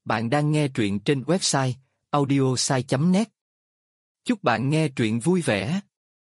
Bạn đang nghe truyện trên website audiosai.net. Chúc bạn nghe truyện vui vẻ.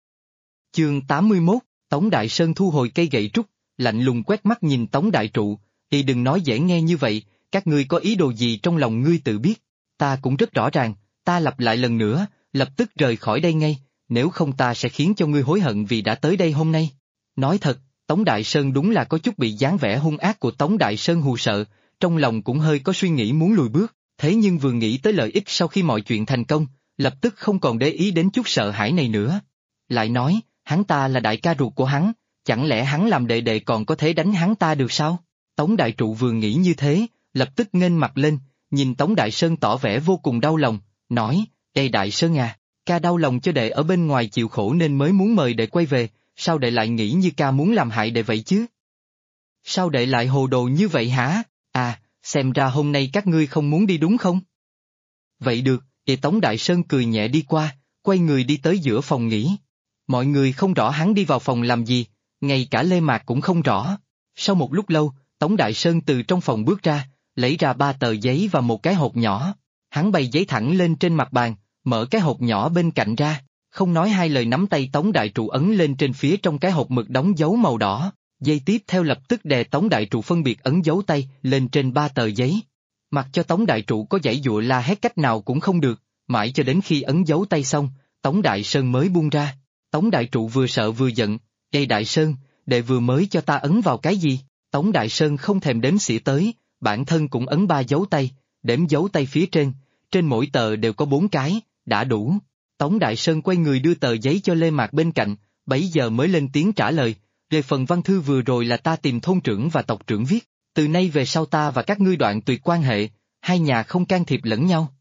Chương 81, Tống Đại Sơn thu hồi cây gậy trúc, lạnh lùng quét mắt nhìn Tống Đại Trụ, "Y đừng nói dễ nghe như vậy, các ngươi có ý đồ gì trong lòng ngươi tự biết, ta cũng rất rõ ràng, ta lặp lại lần nữa, lập tức rời khỏi đây ngay, nếu không ta sẽ khiến cho ngươi hối hận vì đã tới đây hôm nay." Nói thật, Tống Đại Sơn đúng là có chút bị dáng vẻ hung ác của Tống Đại Sơn hù sợ, trong lòng cũng hơi có suy nghĩ muốn lùi bước, thế nhưng vừa nghĩ tới lợi ích sau khi mọi chuyện thành công, lập tức không còn để ý đến chút sợ hãi này nữa. Lại nói, hắn ta là đại ca ruột của hắn, chẳng lẽ hắn làm đệ đệ còn có thể đánh hắn ta được sao? Tống Đại Trụ vừa nghĩ như thế, lập tức nghênh mặt lên, nhìn Tống Đại Sơn tỏ vẻ vô cùng đau lòng, nói, "Ê Đại Sơn à, ca đau lòng cho đệ ở bên ngoài chịu khổ nên mới muốn mời đệ quay về, sao đệ lại nghĩ như ca muốn làm hại đệ vậy chứ? Sao đệ lại hồ đồ như vậy hả? À, xem ra hôm nay các ngươi không muốn đi đúng không?" "Vậy được." Thì Tống Đại Sơn cười nhẹ đi qua, quay người đi tới giữa phòng nghỉ. Mọi người không rõ hắn đi vào phòng làm gì, ngay cả Lê Mạc cũng không rõ. Sau một lúc lâu, Tống Đại Sơn từ trong phòng bước ra, lấy ra 3 tờ giấy và một cái hộp nhỏ. Hắn bày giấy thẳng lên trên mặt bàn, mở cái hộp nhỏ bên cạnh ra, không nói hai lời nắm tay Tống Đại Trụ ấn lên trên phía trong cái hộp mực đóng dấu màu đỏ. Giây tiếp theo lập tức đè Tống Đại Trụ phân biệt ấn dấu tay lên trên 3 tờ giấy. Mặc cho Tống Đại Trụ có giãy giụa la hét cách nào cũng không được, mãi cho đến khi ấn dấu tay xong, Tống Đại Sơn mới buông ra. Tống Đại Trụ vừa sợ vừa giận, "Ê Đại Sơn, đệ vừa mới cho ta ấn vào cái gì?" Tống Đại Sơn không thèm đếm xỉa tới, bản thân cũng ấn 3 dấu tay, đếm dấu tay phía trên mỗi tờ đều có 4 cái, đã đủ. Tống Đại Sơn quay người đưa tờ giấy cho Lê Mạc bên cạnh, bấy giờ mới lên tiếng trả lời, "Về phần văn thư vừa rồi là ta tìm thôn trưởng và tộc trưởng viết, từ nay về sau ta và các ngươi đoạn tuyệt quan hệ, hai nhà không can thiệp lẫn nhau.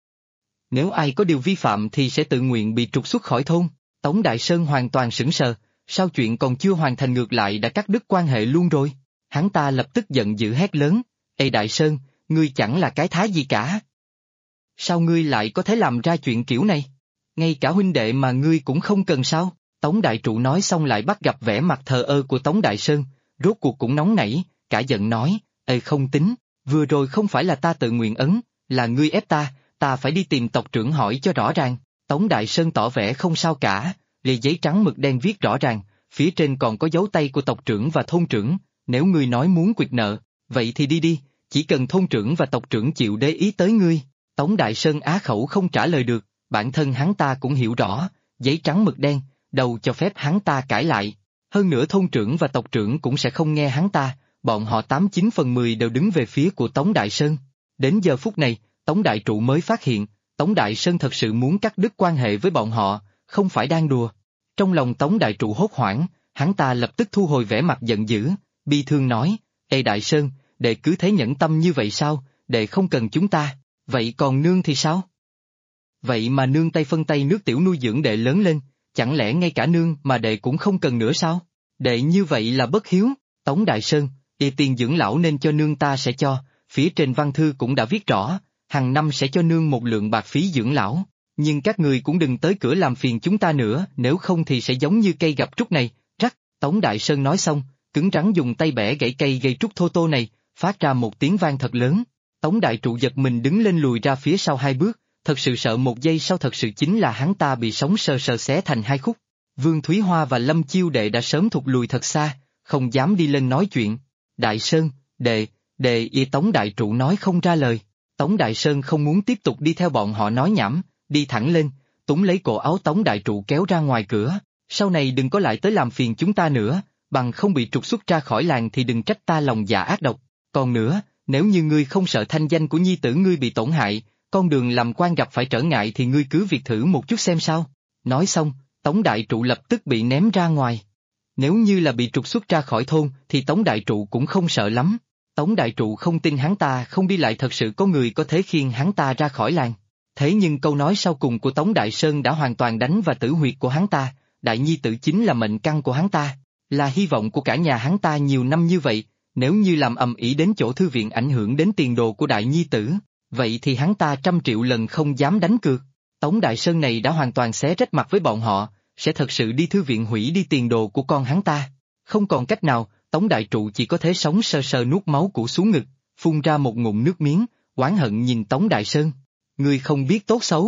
Nếu ai có điều vi phạm thì sẽ tự nguyện bị trục xuất khỏi thôn." Tống Đại Sơn hoàn toàn sững sờ, sao chuyện còn chưa hoàn thành ngược lại đã cắt đứt quan hệ luôn rồi? Hắn ta lập tức giận dữ hét lớn, "Ê Đại Sơn, ngươi chẳng là cái thá gì cả. Sao ngươi lại có thể làm ra chuyện kiểu này? Ngay cả huynh đệ mà ngươi cũng không cần sao?" Tống Đại Trụ nói xong lại bắt gặp vẻ mặt thờ ơ của Tống Đại Sơn, rốt cuộc cũng nóng nảy, cả giận nói, "Ê không tính, vừa rồi không phải là ta tự nguyện ấn, là ngươi ép ta phải đi tìm tộc trưởng hỏi cho rõ ràng." Tống Đại Sơn tỏ vẻ không sao cả, lìa giấy trắng mực đen viết rõ ràng, phía trên còn có dấu tay của tộc trưởng và thôn trưởng, "Nếu ngươi nói muốn quyệt nợ, vậy thì đi đi, chỉ cần thôn trưởng và tộc trưởng chịu để ý tới ngươi." Tống Đại Sơn á khẩu không trả lời được, bản thân hắn ta cũng hiểu rõ, giấy trắng mực đen, đâu cho phép hắn ta cãi lại. Hơn nữa thôn trưởng và tộc trưởng cũng sẽ không nghe hắn ta, bọn họ 89/10 đều đứng về phía của Tống Đại Sơn. Đến giờ phút này, Tống Đại Trụ mới phát hiện, Tống Đại Sơn thật sự muốn cắt đứt quan hệ với bọn họ, không phải đang đùa. Trong lòng Tống Đại Trụ hốt hoảng, hắn ta lập tức thu hồi vẻ mặt giận dữ, bi thương nói, "Ê Đại Sơn, đệ cứ thế nhẫn tâm như vậy sao, đệ không cần chúng ta, vậy còn nương thì sao? Vậy mà nương tay phân tay nước tiểu nuôi dưỡng đệ lớn lên, chẳng lẽ ngay cả nương mà đệ cũng không cần nữa sao? Đệ như vậy là bất hiếu." "Tống Đại Sơn, tiền dưỡng lão nên cho nương ta sẽ cho, phía trên văn thư cũng đã viết rõ, hàng năm sẽ cho nương một lượng bạc phí dưỡng lão, nhưng các người cũng đừng tới cửa làm phiền chúng ta nữa, nếu không thì sẽ giống như cây gặp trúc này." Rắc, Tống Đại Sơn nói xong, cứng rắn dùng tay bẻ gãy cây gây trúc thô tô này, phát ra một tiếng vang thật lớn. Tống Đại Trụ giật mình đứng lên lùi ra phía sau 2 bước, thật sự sợ một giây sau thật sự chính là hắn ta bị sống sờ sờ xé thành 2 khúc. Vương Thúy Hoa và Lâm Chiêu Đệ đã sớm thụt lùi thật xa, không dám đi lên nói chuyện. "Đại Sơn, đệ, Tống Đại Trụ nói không ra lời. Tống Đại Sơn không muốn tiếp tục đi theo bọn họ nói nhảm, đi thẳng lên, túm lấy cổ áo Tống Đại Trụ kéo ra ngoài cửa, "Sau này đừng có lại tới làm phiền chúng ta nữa, bằng không bị trục xuất ra khỏi làng thì đừng trách ta lòng dạ ác độc. Còn nữa, nếu như ngươi không sợ thanh danh của nhi tử ngươi bị tổn hại, con đường làm quan gặp phải trở ngại thì ngươi cứ việc thử một chút xem sao." Nói xong, Tống Đại Trụ lập tức bị ném ra ngoài. Nếu như là bị trục xuất ra khỏi thôn thì Tống Đại Trụ cũng không sợ lắm. Tống Đại Trụ không tin hắn ta không đi lại thật sự có người có thể khiêng hắn ta ra khỏi làng. Thế nhưng câu nói sau cùng của Tống Đại Sơn đã hoàn toàn đánh vào tử huyệt của hắn ta, đại nhi tử chính là mệnh căn của hắn ta, là hy vọng của cả nhà hắn ta nhiều năm như vậy, nếu như làm ầm ĩ đến chỗ thư viện ảnh hưởng đến tiền đồ của đại nhi tử, vậy thì hắn ta 100 triệu lần không dám đánh cược. Tống Đại Sơn này đã hoàn toàn xé rách mặt với bọn họ, sẽ thật sự đi thư viện hủy đi tiền đồ của con hắn ta. Không còn cách nào, Tống Đại Trụ chỉ có thể sống sờ sờ nuốt máu củ xuống ngực, phun ra một ngụm nước miếng, oán hận nhìn Tống Đại Sơn. Ngươi không biết tốt xấu.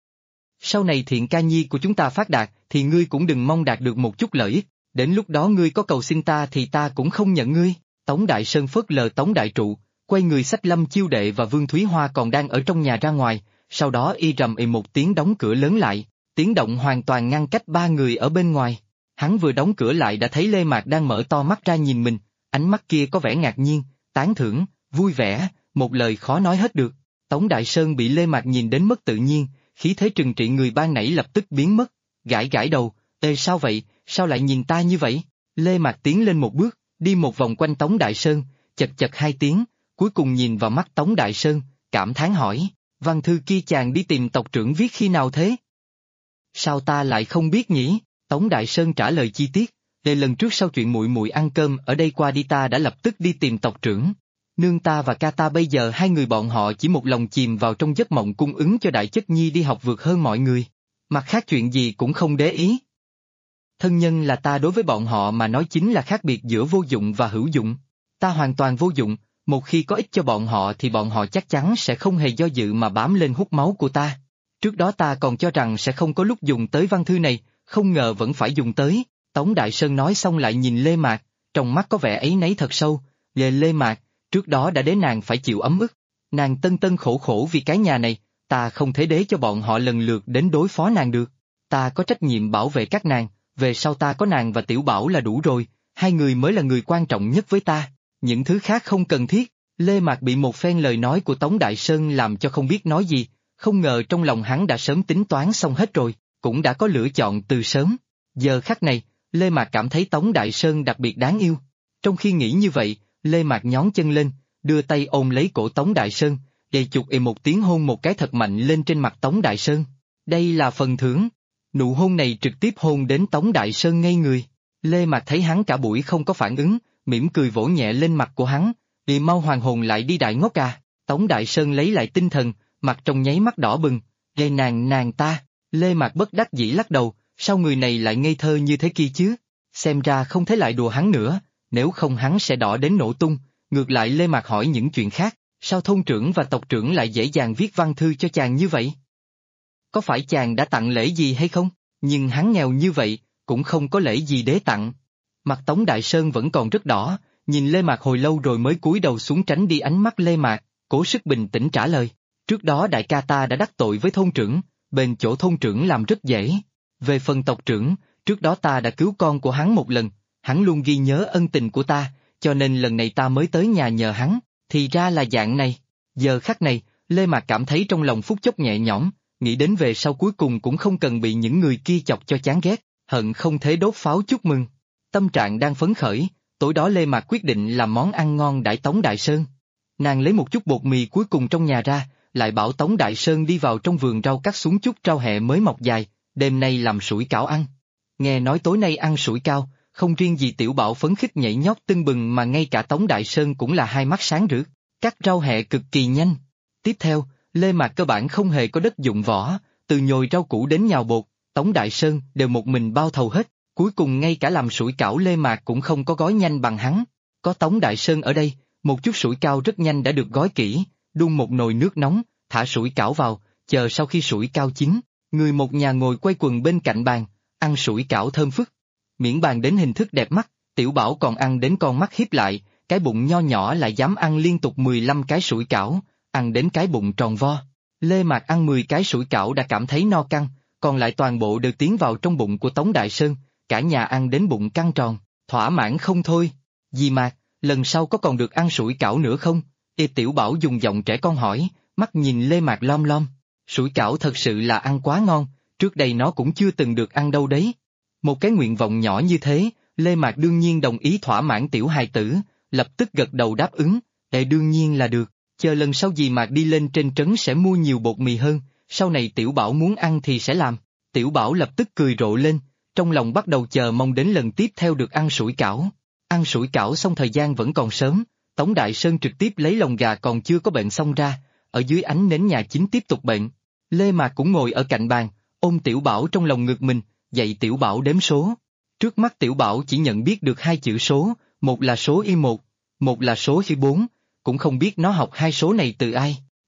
Sau này Thiện ca nhi của chúng ta phát đạt thì ngươi cũng đừng mong đạt được một chút lợi ích, đến lúc đó ngươi có cầu xin ta thì ta cũng không nhận ngươi. Tống Đại Sơn phớt lờ Tống Đại Trụ, quay người xách Lâm Chiêu Đệ và Vương Thúy Hoa còn đang ở trong nhà ra ngoài, sau đó y rầm ì một tiếng đóng cửa lớn lại, tiếng động hoàn toàn ngăn cách ba người ở bên ngoài. Hắn vừa đóng cửa lại đã thấy Lê Mạc đang mở to mắt ra nhìn mình, ánh mắt kia có vẻ ngạc nhiên, tán thưởng, vui vẻ, một lời khó nói hết được. Tống Đại Sơn bị Lê Mạc nhìn đến mất tự nhiên, khí thế trừng trị người ban nãy lập tức biến mất, gãi gãi đầu, ê sao vậy, sao lại nhìn ta như vậy? Lê Mạc tiến lên một bước, đi một vòng quanh Tống Đại Sơn, chật chật hai tiếng, cuối cùng nhìn vào mắt Tống Đại Sơn, cảm thán hỏi, văn thư kia chàng đi tìm tộc trưởng viết khi nào thế? Sao ta lại không biết nhỉ? Tống Đại Sơn trả lời chi tiết, để lần trước sau chuyện muội muội ăn cơm ở đây qua đi ta đã lập tức đi tìm tộc trưởng. Nương ta và ca ta bây giờ hai người bọn họ chỉ một lòng chìm vào trong giấc mộng cung ứng cho Đại Chất Nhi đi học vượt hơn mọi người. Mặt khác chuyện gì cũng không để ý. Thân nhân là ta đối với bọn họ mà nói chính là khác biệt giữa vô dụng và hữu dụng. Ta hoàn toàn vô dụng, một khi có ích cho bọn họ thì bọn họ chắc chắn sẽ không hề do dự mà bám lên hút máu của ta. Trước đó ta còn cho rằng sẽ không có lúc dùng tới văn thư này, không ngờ vẫn phải dùng tới. Tống Đại Sơn nói xong lại nhìn Lê Mạc, trong mắt có vẻ áy náy thật sâu. Lê Mạc, trước đó đã để nàng phải chịu ấm ức. Nàng tân tân khổ khổ vì cái nhà này, ta không thể để cho bọn họ lần lượt đến đối phó nàng được. Ta có trách nhiệm bảo vệ các nàng, về sau ta có nàng và Tiểu Bảo là đủ rồi, hai người mới là người quan trọng nhất với ta, những thứ khác không cần thiết. Lê Mạc bị một phen lời nói của Tống Đại Sơn làm cho không biết nói gì, không ngờ trong lòng hắn đã sớm tính toán xong hết rồi, cũng đã có lựa chọn từ sớm. Giờ khắc này, Lê Mạc cảm thấy Tống Đại Sơn đặc biệt đáng yêu. Trong khi nghĩ như vậy, Lê Mạc nhón chân lên, đưa tay ôm lấy cổ Tống Đại Sơn, để chụp một tiếng hôn một cái thật mạnh lên trên mặt Tống Đại Sơn. Đây là phần thưởng. Nụ hôn này trực tiếp hôn đến Tống Đại Sơn ngây người. Lê Mạc thấy hắn cả buổi không có phản ứng, mỉm cười vỗ nhẹ lên mặt của hắn, "Đi mau hoàn hồn lại đi đại ngốc à." Tống Đại Sơn lấy lại tinh thần, mặt trong nháy mắt đỏ bừng, "Gây nàng ta." Lê Mạc bất đắc dĩ lắc đầu, sao người này lại ngây thơ như thế kia chứ? Xem ra không thể lại đùa hắn nữa, nếu không hắn sẽ đỏ đến nổ tung. Ngược lại Lê Mạc hỏi những chuyện khác, sao thôn trưởng và tộc trưởng lại dễ dàng viết văn thư cho chàng như vậy? Có phải chàng đã tặng lễ gì hay không? Nhưng hắn nghèo như vậy, cũng không có lễ gì để tặng. Mặt Tống Đại Sơn vẫn còn rất đỏ, nhìn Lê Mạc hồi lâu rồi mới cúi đầu xuống tránh đi ánh mắt Lê Mạc, cố sức bình tĩnh trả lời. Trước đó đại ca ta đã đắc tội với thôn trưởng, bên chỗ thôn trưởng làm rất dễ. Về phần tộc trưởng, trước đó ta đã cứu con của hắn một lần, hắn luôn ghi nhớ ân tình của ta, cho nên lần này ta mới tới nhà nhờ hắn, thì ra là dạng này. Giờ khắc này, Lê Mạc cảm thấy trong lòng phút chốc nhẹ nhõm, nghĩ đến về sau cuối cùng cũng không cần bị những người kia chọc cho chán ghét, hận không thể đốt pháo chúc mừng. Tâm trạng đang phấn khởi, tối đó Lê Mạc quyết định làm món ăn ngon đãi Tống Đại Sơn. Nàng lấy một chút bột mì cuối cùng trong nhà ra, lại bảo Tống Đại Sơn đi vào trong vườn rau cắt xuống chút rau hẹ mới mọc dài, đêm nay làm sủi cảo ăn. Nghe nói tối nay ăn sủi cảo, không riêng gì Tiểu Bảo phấn khích nhảy nhót tưng bừng mà ngay cả Tống Đại Sơn cũng là hai mắt sáng rực, cắt rau hẹ cực kỳ nhanh. Tiếp theo, Lê Mạc cơ bản không hề có đất dụng võ, từ nhồi rau củ đến nhào bột, Tống Đại Sơn đều một mình bao thầu hết, cuối cùng ngay cả làm sủi cảo Lê Mạc cũng không có gói nhanh bằng hắn. Có Tống Đại Sơn ở đây, một chút sủi cảo rất nhanh đã được gói kỹ, đun một nồi nước nóng, thả sủi cảo vào, chờ sau khi sủi cảo chín, người một nhà ngồi quay quần bên cạnh bàn, ăn sủi cảo thơm phức. Miễn bàn đến hình thức đẹp mắt, Tiểu Bảo còn ăn đến con mắt híp lại, cái bụng nho nhỏ lại dám ăn liên tục 15 cái sủi cảo, ăn đến cái bụng tròn vo. Lê Mạc ăn 10 cái sủi cảo đã cảm thấy no căng, còn lại toàn bộ đều tiến vào trong bụng của Tống Đại Sơn, cả nhà ăn đến bụng căng tròn, thỏa mãn không thôi. Dì Mạc, lần sau có còn được ăn sủi cảo nữa không? Tiểu Bảo dùng giọng trẻ con hỏi, mắt nhìn Lê Mạc lom lom. Sủi cảo thật sự là ăn quá ngon, trước đây nó cũng chưa từng được ăn đâu đấy. Một cái nguyện vọng nhỏ như thế, Lê Mạc đương nhiên đồng ý thỏa mãn tiểu hài tử, lập tức gật đầu đáp ứng, đương nhiên là được, chờ lần sau dì Mạc đi lên trên trấn sẽ mua nhiều bột mì hơn, sau này Tiểu Bảo muốn ăn thì sẽ làm. Tiểu Bảo lập tức cười rộ lên, trong lòng bắt đầu chờ mong đến lần tiếp theo được ăn sủi cảo. Ăn sủi cảo xong thời gian vẫn còn sớm, Tống Đại Sơn trực tiếp lấy lồng gà còn chưa có bệnh xong ra, ở dưới ánh nến nhà chính tiếp tục bệnh. Lê Mạc cũng ngồi ở cạnh bàn, ôm Tiểu Bảo trong lòng ngực mình, dạy Tiểu Bảo đếm số. Trước mắt Tiểu Bảo chỉ nhận biết được hai chữ số, một là số Y1, một là số Y4, cũng không biết nó học hai số này từ ai.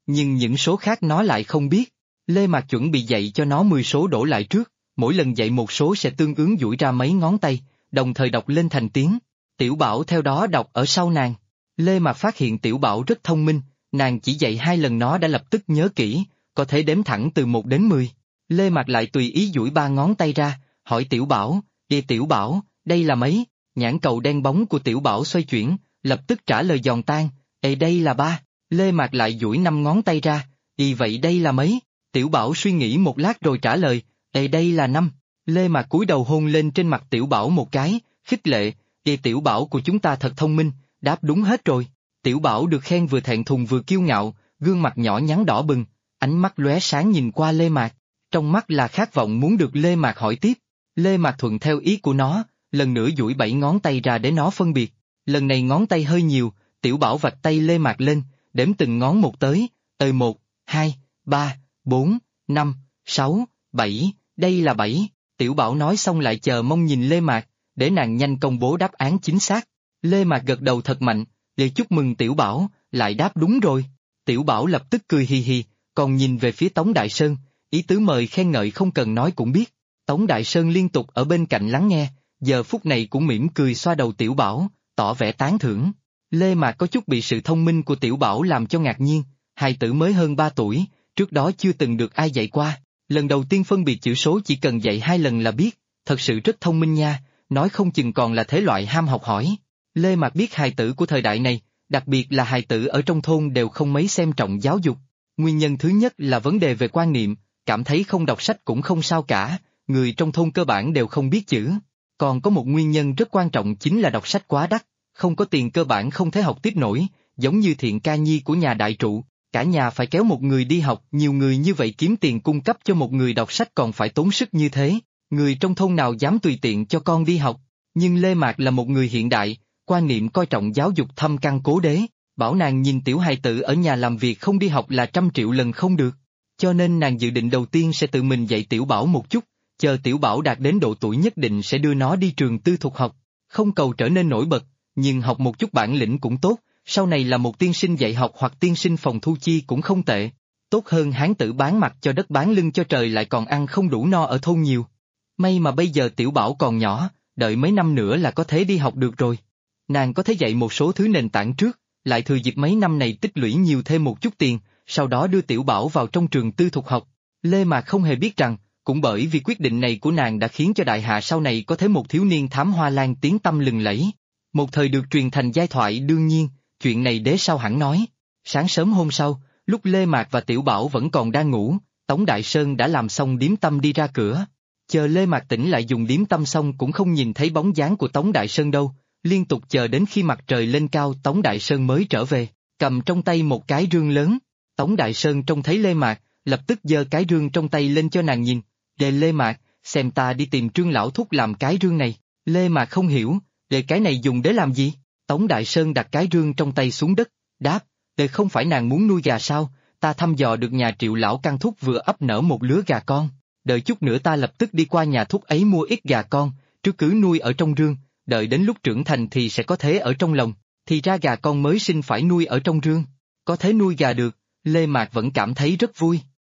nhưng những số khác nó lại không biết. Lê Mạc chuẩn bị dạy cho nó 10 số đổ lại trước, mỗi lần dạy một số sẽ tương ứng duỗi ra mấy ngón tay, đồng thời đọc lên thành tiếng. Tiểu Bảo theo đó đọc ở sau nàng. Lê Mạc phát hiện Tiểu Bảo rất thông minh, nàng chỉ dạy 2 lần nó đã lập tức nhớ kỹ, có thể đếm thẳng từ 1 đến 10. Lê Mạc lại tùy ý duỗi 3 ngón tay ra, hỏi Tiểu Bảo, Tiểu Bảo, đây là mấy? Nhãn cầu đen bóng của Tiểu Bảo xoay chuyển, lập tức trả lời giòn tan, đây là 3. Lê Mạc lại duỗi 5 ngón tay ra, vậy đây là mấy? Tiểu Bảo suy nghĩ một lát rồi trả lời, đây là 5. Lê Mạc cúi đầu hôn lên trên mặt Tiểu Bảo một cái, khích lệ, Tiểu Bảo của chúng ta thật thông minh, đáp đúng hết rồi. Tiểu Bảo được khen vừa thẹn thùng vừa kiêu ngạo, gương mặt nhỏ nhắn đỏ bừng, ánh mắt lóe sáng nhìn qua Lê Mạc, trong mắt là khát vọng muốn được Lê Mạc hỏi tiếp. Lê Mạc thuận theo ý của nó, lần nữa duỗi 7 ngón tay ra để nó phân biệt. Lần này ngón tay hơi nhiều, Tiểu Bảo vạch tay Lê Mạc lên, đếm từng ngón một tới, 1, 2, 3, 4, 5, 6, 7, đây là 7. Tiểu Bảo nói xong lại chờ mong nhìn Lê Mạc, để nàng nhanh công bố đáp án chính xác. Lê Mạc gật đầu thật mạnh, để chúc mừng Tiểu Bảo, lại đáp đúng rồi. Tiểu Bảo lập tức cười hì hì, còn nhìn về phía Tống Đại Sơn, ý tứ mời khen ngợi không cần nói cũng biết. Tống Đại Sơn liên tục ở bên cạnh lắng nghe, giờ phút này cũng mỉm cười xoa đầu Tiểu Bảo, tỏ vẻ tán thưởng. Lê Mạc có chút bị sự thông minh của Tiểu Bảo làm cho ngạc nhiên, hài tử mới hơn 3 tuổi, trước đó chưa từng được ai dạy qua, lần đầu tiên phân biệt chữ số chỉ cần dạy 2 lần là biết, thật sự rất thông minh nha, nói không chừng còn là thể loại ham học hỏi. Lê Mạc biết hài tử của thời đại này, đặc biệt là hài tử ở trong thôn đều không mấy xem trọng giáo dục. Nguyên nhân thứ nhất là vấn đề về quan niệm, cảm thấy không đọc sách cũng không sao cả, người trong thôn cơ bản đều không biết chữ. Còn có một nguyên nhân rất quan trọng chính là đọc sách quá đắt, không có tiền cơ bản không thể học tiếp nổi, giống như Thiện Ca Nhi của nhà đại trụ, cả nhà phải kéo một người đi học, nhiều người như vậy kiếm tiền cung cấp cho một người đọc sách còn phải tốn sức như thế, người trong thôn nào dám tùy tiện cho con đi học. Nhưng Lê Mạc là một người hiện đại, quan niệm coi trọng giáo dục thâm căn cố đế, bảo nàng nhìn tiểu hài tử ở nhà làm việc không đi học là 100 triệu lần không được. Cho nên nàng dự định đầu tiên sẽ tự mình dạy Tiểu Bảo một chút, chờ Tiểu Bảo đạt đến độ tuổi nhất định sẽ đưa nó đi trường tư thục học, không cầu trở nên nổi bật, nhưng học một chút bản lĩnh cũng tốt, sau này là một tiên sinh dạy học hoặc tiên sinh phòng thu chi cũng không tệ. Tốt hơn hán tử bán mặt cho đất bán lưng cho trời lại còn ăn không đủ no ở thôn nhiều. May mà bây giờ Tiểu Bảo còn nhỏ, đợi mấy năm nữa là có thể đi học được rồi. Nàng có thể dạy một số thứ nền tảng trước, lại thừa dịp mấy năm này tích lũy nhiều thêm một chút tiền, sau đó đưa Tiểu Bảo vào trong trường tư thục học. Lê Mạc không hề biết rằng, cũng bởi vì quyết định này của nàng đã khiến cho đại hạ sau này có thể một thiếu niên thám hoa lan tiếng tăm lừng lẫy. Một thời được truyền thành giai thoại đương nhiên, chuyện này đế sau hẳn nói. Sáng sớm hôm sau, lúc Lê Mạc và Tiểu Bảo vẫn còn đang ngủ, Tống Đại Sơn đã làm xong điếm tâm đi ra cửa. Chờ Lê Mạc tỉnh lại dùng điếm tâm xong cũng không nhìn thấy bóng dáng của Tống Đại Sơn đâu, liên tục chờ đến khi mặt trời lên cao Tống Đại Sơn mới trở về, cầm trong tay một cái rương lớn. Tống Đại Sơn trông thấy Lê Mạc, lập tức giơ cái rương trong tay lên cho nàng nhìn, đề Lê Mạc, xem ta đi tìm Trương lão thúc làm cái rương này. Lê Mạc không hiểu, đề cái này dùng để làm gì? Tống Đại Sơn đặt cái rương trong tay xuống đất, đáp, đề không phải nàng muốn nuôi gà sao, ta thăm dò được nhà Triệu lão căn thúc vừa ấp nở một lứa gà con, đợi chút nữa ta lập tức đi qua nhà thúc ấy mua ít gà con, trước cứ nuôi ở trong rương, đợi đến lúc trưởng thành thì sẽ có thế ở trong lồng, thì ra gà con mới sinh phải nuôi ở trong rương, có thế nuôi gà được, Lê Mạc vẫn cảm thấy rất vui.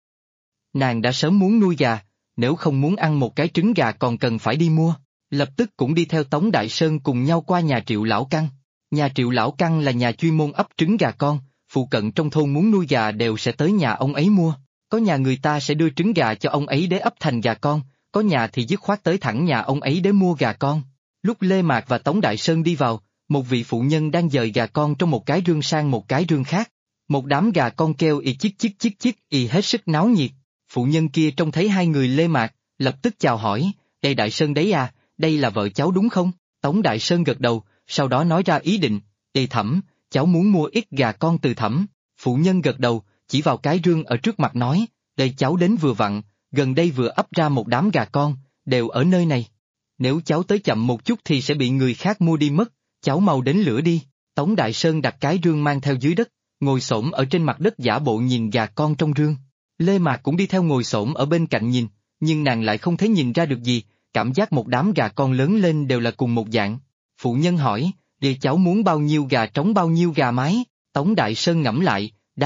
Nàng đã sớm muốn nuôi gà, nếu không muốn ăn một cái trứng gà còn cần phải đi mua, lập tức cũng đi theo Tống Đại Sơn cùng nhau qua nhà Triệu lão căn. Nhà Triệu lão căn là nhà chuyên môn ấp trứng gà con, phụ cận trong thôn muốn nuôi gà đều sẽ tới nhà ông ấy mua, có nhà người ta sẽ đưa trứng gà cho ông ấy để ấp thành gà con, có nhà thì dứt khoát tới thẳng nhà ông ấy để mua gà con. Lúc Lê Mạc và Tống Đại Sơn đi vào, một vị phụ nhân đang dời gà con trong một cái rương sang một cái rương khác. Một đám gà con kêu y hết sức náo nhiệt. Phụ nhân kia trông thấy hai người Lê Mạc, lập tức chào hỏi, đây Đại Sơn đấy à, đây là vợ cháu đúng không? Tống Đại Sơn gật đầu, sau đó nói ra ý định, Thẩm, cháu muốn mua ít gà con từ Thẩm. Phụ nhân gật đầu, chỉ vào cái rương ở trước mặt nói, đây cháu đến vừa vặn, gần đây vừa ấp ra một đám gà con, đều ở nơi này. Nếu cháu tới chậm một chút thì sẽ bị người khác mua đi mất, cháu mau đến lửa đi. Tống Đại Sơn đặt cái rương mang theo dưới đất, ngồi xổm ở trên mặt đất giả bộ nhìn gà con trong rương. Lê Mạc cũng đi theo ngồi xổm ở bên cạnh nhìn, nhưng nàng lại không thấy nhìn ra được gì, cảm giác một đám gà con lớn lên đều là cùng một dạng. Phụ nhân hỏi, vậy cháu muốn bao nhiêu gà trống bao nhiêu gà mái? Tống Đại Sơn ngẫm lại, đáp,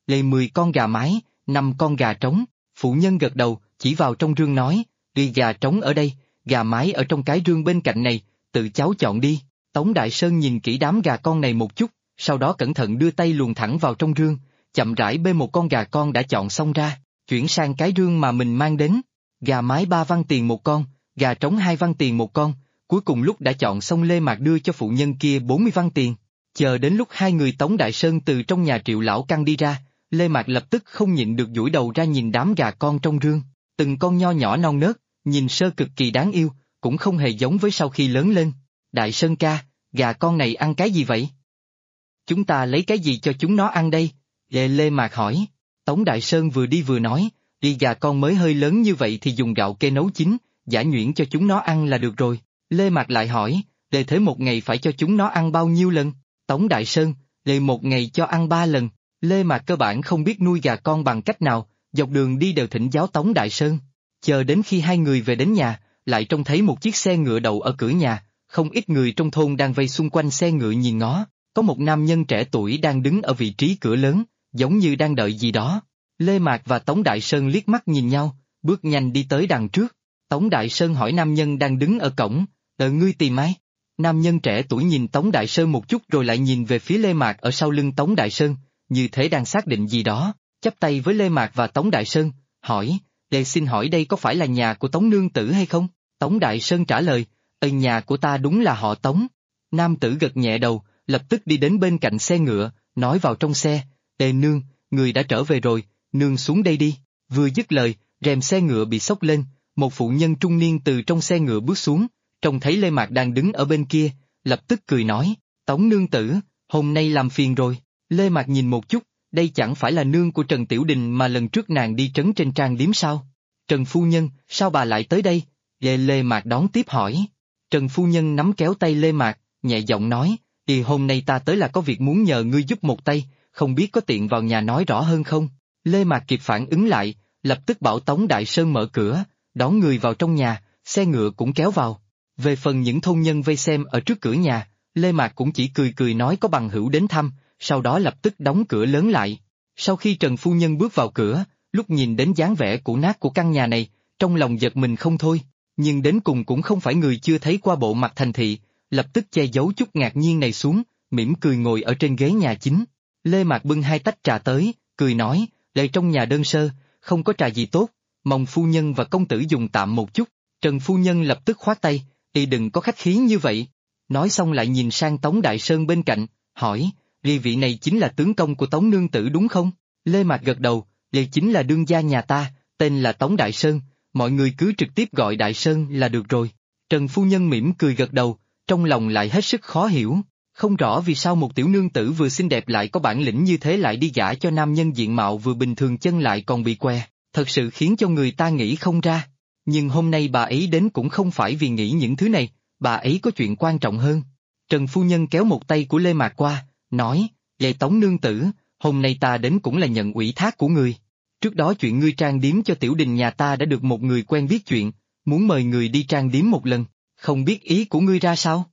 Lê 10 con gà mái, 5 con gà trống. Phụ nhân gật đầu, chỉ vào trong rương nói, đi gà trống ở đây, gà mái ở trong cái rương bên cạnh này, tự cháu chọn đi. Tống Đại Sơn nhìn kỹ đám gà con này một chút, sau đó cẩn thận đưa tay luồn thẳng vào trong rương, chậm rãi bê một con gà con đã chọn xong ra, chuyển sang cái rương mà mình mang đến. Gà mái 3 văn tiền một con, gà trống 2 văn tiền một con, cuối cùng lúc đã chọn xong Lê Mạc đưa cho phụ nhân kia 40 văn tiền. Chờ đến lúc hai người Tống Đại Sơn từ trong nhà Triệu Lão Căn đi ra, Lê Mạc lập tức không nhịn được duỗi đầu ra nhìn đám gà con trong rương, từng con nho nhỏ non nớt, nhìn sơ cực kỳ đáng yêu, cũng không hề giống với sau khi lớn lên. Đại Sơn ca, gà con này ăn cái gì vậy? Chúng ta lấy cái gì cho chúng nó ăn đây? Lê Mạc hỏi. Tống Đại Sơn vừa đi vừa nói, đi gà con mới hơi lớn như vậy thì dùng gạo kê nấu chín, giã nhuyễn cho chúng nó ăn là được rồi. Lê Mạc lại hỏi, Lê thế một ngày phải cho chúng nó ăn bao nhiêu lần? Tống Đại Sơn, Lê một ngày cho ăn 3 lần. Lê Mạc cơ bản không biết nuôi gà con bằng cách nào, dọc đường đi đều thỉnh giáo Tống Đại Sơn. Chờ đến khi hai người về đến nhà, lại trông thấy một chiếc xe ngựa đậu ở cửa nhà, không ít người trong thôn đang vây xung quanh xe ngựa nhìn ngó, có một nam nhân trẻ tuổi đang đứng ở vị trí cửa lớn, giống như đang đợi gì đó. Lê Mạc và Tống Đại Sơn liếc mắt nhìn nhau, bước nhanh đi tới đằng trước. Tống Đại Sơn hỏi nam nhân đang đứng ở cổng, ngươi tìm ai? Nam nhân trẻ tuổi nhìn Tống Đại Sơn một chút rồi lại nhìn về phía Lê Mạc ở sau lưng Tống Đại Sơn, như thế đang xác định gì đó, chắp tay với Lê Mạc và Tống Đại Sơn, hỏi, Lê xin hỏi đây có phải là nhà của Tống Nương Tử hay không? Tống Đại Sơn trả lời, nhà của ta đúng là họ Tống. Nam tử gật nhẹ đầu, lập tức đi đến bên cạnh xe ngựa, nói vào trong xe, nương, người đã trở về rồi, nương xuống đây đi. Vừa dứt lời, rèm xe ngựa bị xốc lên, một phụ nhân trung niên từ trong xe ngựa bước xuống, trông thấy Lê Mạc đang đứng ở bên kia, lập tức cười nói, Tống Nương Tử, hôm nay làm phiền rồi. Lê Mạc nhìn một chút, đây chẳng phải là nương của Trần Tiểu Đình mà lần trước nàng đi trấn trên trang điếm sao? Trần phu nhân, sao bà lại tới đây? Lê Mạc đón tiếp hỏi. Trần phu nhân nắm kéo tay Lê Mạc, nhẹ giọng nói, hôm nay ta tới là có việc muốn nhờ ngươi giúp một tay, không biết có tiện vào nhà nói rõ hơn không? Lê Mạc kịp phản ứng lại, lập tức bảo Tống Đại Sơn mở cửa, đón người vào trong nhà, xe ngựa cũng kéo vào. Về phần những thôn nhân vây xem ở trước cửa nhà, Lê Mạc cũng chỉ cười cười nói có bằng hữu đến thăm, sau đó lập tức đóng cửa lớn lại. Sau khi Trần phu nhân bước vào cửa, lúc nhìn đến dáng vẻ cũ nát của căn nhà này, trong lòng giật mình không thôi, nhưng đến cùng cũng không phải người chưa thấy qua bộ mặt thành thị, lập tức che giấu chút ngạc nhiên này xuống, mỉm cười ngồi ở trên ghế nhà chính. Lê Mạc bưng 2 tách trà tới, cười nói, đây trong nhà đơn sơ, không có trà gì tốt, mong phu nhân và công tử dùng tạm một chút. Trần phu nhân lập tức khoát tay, đừng có khách khí như vậy. Nói xong lại nhìn sang Tống Đại Sơn bên cạnh, hỏi, vị này chính là tướng công của Tống Nương Tử đúng không? Lê Mạc gật đầu, chính là đương gia nhà ta, tên là Tống Đại Sơn, mọi người cứ trực tiếp gọi Đại Sơn là được rồi. Trần phu nhân mỉm cười gật đầu, trong lòng lại hết sức khó hiểu, không rõ vì sao một tiểu nương tử vừa xinh đẹp lại có bản lĩnh như thế lại đi gả cho nam nhân diện mạo vừa bình thường chân lại còn bị què, thật sự khiến cho người ta nghĩ không ra. Nhưng hôm nay bà ấy đến cũng không phải vì nghĩ những thứ này, bà ấy có chuyện quan trọng hơn. Trần phu nhân kéo một tay của Lê Mạc qua, nói, Tống Nương Tử, hôm nay ta đến cũng là nhận ủy thác của người. Trước đó chuyện ngươi trang điếm cho Tiểu Đình nhà ta đã được một người quen biết chuyện, muốn mời người đi trang điếm một lần, không biết ý của ngươi ra sao?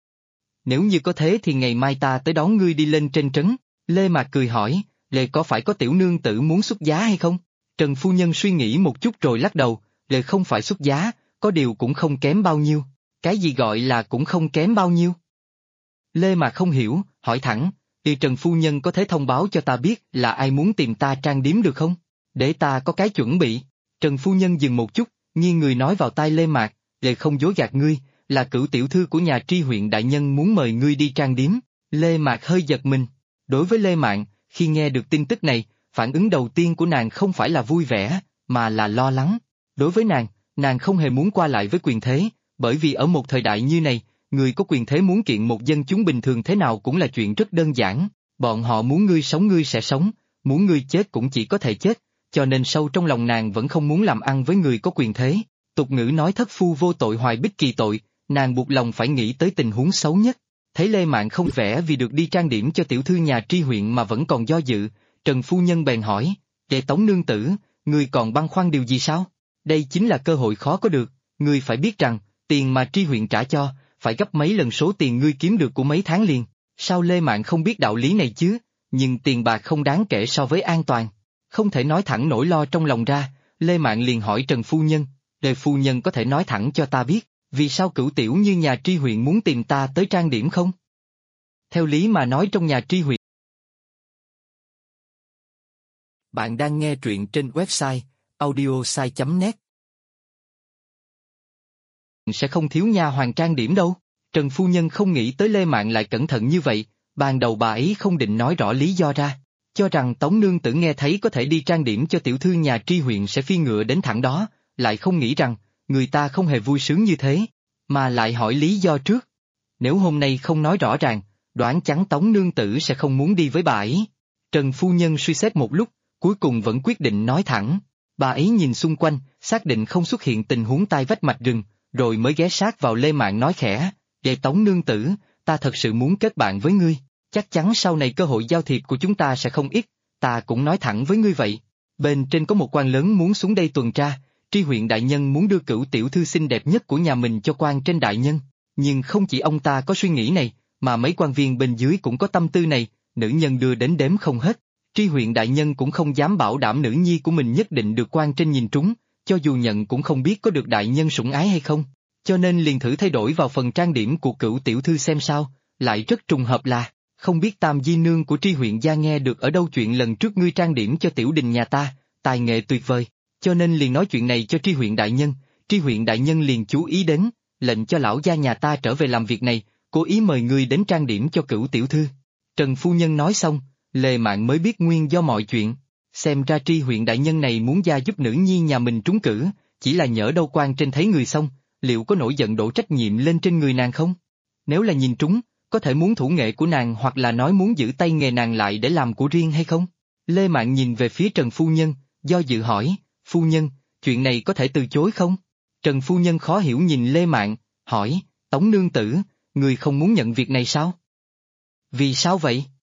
Nếu như có thế thì ngày mai ta tới đón ngươi đi lên trên trấn. Lê Mạc cười hỏi, có phải có Tiểu Nương Tử muốn xuất giá hay không? Trần phu nhân suy nghĩ một chút rồi lắc đầu, không phải xuất giá, có điều cũng không kém bao nhiêu. Cái gì gọi là cũng không kém bao nhiêu? Lê Mạc không hiểu, hỏi thẳng, Trần phu nhân có thể thông báo cho ta biết là ai muốn tìm ta trang điếm được không? Để ta có cái chuẩn bị. Trần phu nhân dừng một chút, nghiêng người nói vào tai Lê Mạc, không dối gạt ngươi, là Cửu tiểu thư của nhà tri huyện đại nhân muốn mời ngươi đi trang điếm. Lê Mạc hơi giật mình. Đối với Lê Mạn, khi nghe được tin tức này, phản ứng đầu tiên của nàng không phải là vui vẻ, mà là lo lắng. Đối với nàng không hề muốn qua lại với quyền thế, bởi vì ở một thời đại như này, người có quyền thế muốn kiện một dân chúng bình thường thế nào cũng là chuyện rất đơn giản. Bọn họ muốn ngươi sống ngươi sẽ sống, muốn ngươi chết cũng chỉ có thể chết, cho nên sâu trong lòng nàng vẫn không muốn làm ăn với người có quyền thế. Tục ngữ nói thất phu vô tội hoài bích kỳ tội, nàng buộc lòng phải nghĩ tới tình huống xấu nhất. Thấy Lê Mạn không vẻ vì được đi trang điểm cho tiểu thư nhà tri huyện mà vẫn còn do dự, Trần phu nhân bèn hỏi, Tống Nương Tử, ngươi còn băn khoăn điều gì sao? Đây chính là cơ hội khó có được, ngươi phải biết rằng, tiền mà tri huyện trả cho, phải gấp mấy lần số tiền ngươi kiếm được của mấy tháng liền. Sao Lê Mạn không biết đạo lý này chứ? nhưng tiền bạc không đáng kể so với an toàn. Không thể nói thẳng nỗi lo trong lòng ra, Lê Mạn liền hỏi Trần phu nhân, đời phu nhân có thể nói thẳng cho ta biết, vì sao Cửu Tiểu như nhà Tri huyện muốn tìm ta tới trang điểm không? Theo lý mà nói trong nhà Tri huyện. Bạn đang nghe truyện trên website audiosai.net. Sẽ không thiếu nha hoàn trang điểm đâu. Trần phu nhân không nghĩ tới Lê Mạn lại cẩn thận như vậy, ban đầu bà ấy không định nói rõ lý do ra, cho rằng Tống nương tử nghe thấy có thể đi trang điểm cho tiểu thư nhà Tri huyện sẽ phi ngựa đến thẳng đó, lại không nghĩ rằng, người ta không hề vui sướng như thế, mà lại hỏi lý do trước. Nếu hôm nay không nói rõ ràng, đoán chắn Tống nương tử sẽ không muốn đi với bà ấy. Trần phu nhân suy xét một lúc, cuối cùng vẫn quyết định nói thẳng. Bà ấy nhìn xung quanh, xác định không xuất hiện tình huống tai vách mạch rừng, rồi mới ghé sát vào Lê Mạn nói khẽ, "Về Tống nương tử, ta thật sự muốn kết bạn với ngươi, chắc chắn sau này cơ hội giao thiệp của chúng ta sẽ không ít, ta cũng nói thẳng với ngươi vậy. Bên trên có một quan lớn muốn xuống đây tuần tra, Tri huyện đại nhân muốn đưa Cửu tiểu thư xinh đẹp nhất của nhà mình cho quan trên đại nhân, nhưng không chỉ ông ta có suy nghĩ này, mà mấy quan viên bên dưới cũng có tâm tư này, nữ nhân đưa đến đếm không hết. Tri huyện đại nhân cũng không dám bảo đảm nữ nhi của mình nhất định được quan trên nhìn trúng, cho dù nhận cũng không biết có được đại nhân sủng ái hay không, cho nên liền thử thay đổi vào phần trang điểm của Cửu tiểu thư xem sao, lại rất trùng hợp là, không biết Tam di nương của Tri huyện gia nghe được ở đâu chuyện lần trước ngươi trang điểm cho tiểu đình nhà ta, tài nghệ tuyệt vời, cho nên liền nói chuyện này cho Tri huyện đại nhân, Tri huyện đại nhân liền chú ý đến, lệnh cho lão gia nhà ta trở về làm việc này, cố ý mời ngươi đến trang điểm cho Cửu tiểu thư. Trần phu nhân nói xong, Lê Mạn mới biết nguyên do mọi chuyện, xem ra Tri huyện đại nhân này muốn gia giúp nữ nhi nhà mình trúng cử, chỉ là nhỡ đâu quan trên thấy người xong, liệu có nổi giận đổ trách nhiệm lên trên người nàng không? Nếu là nhìn trúng, có thể muốn thủ nghệ của nàng hoặc là nói muốn giữ tay nghề nàng lại để làm của riêng hay không? Lê Mạn nhìn về phía Trần phu nhân, do dự hỏi, phu nhân, chuyện này có thể từ chối không? Trần phu nhân khó hiểu nhìn Lê Mạn, hỏi, Tống nương tử, người không muốn nhận việc này sao? Vì sao vậy?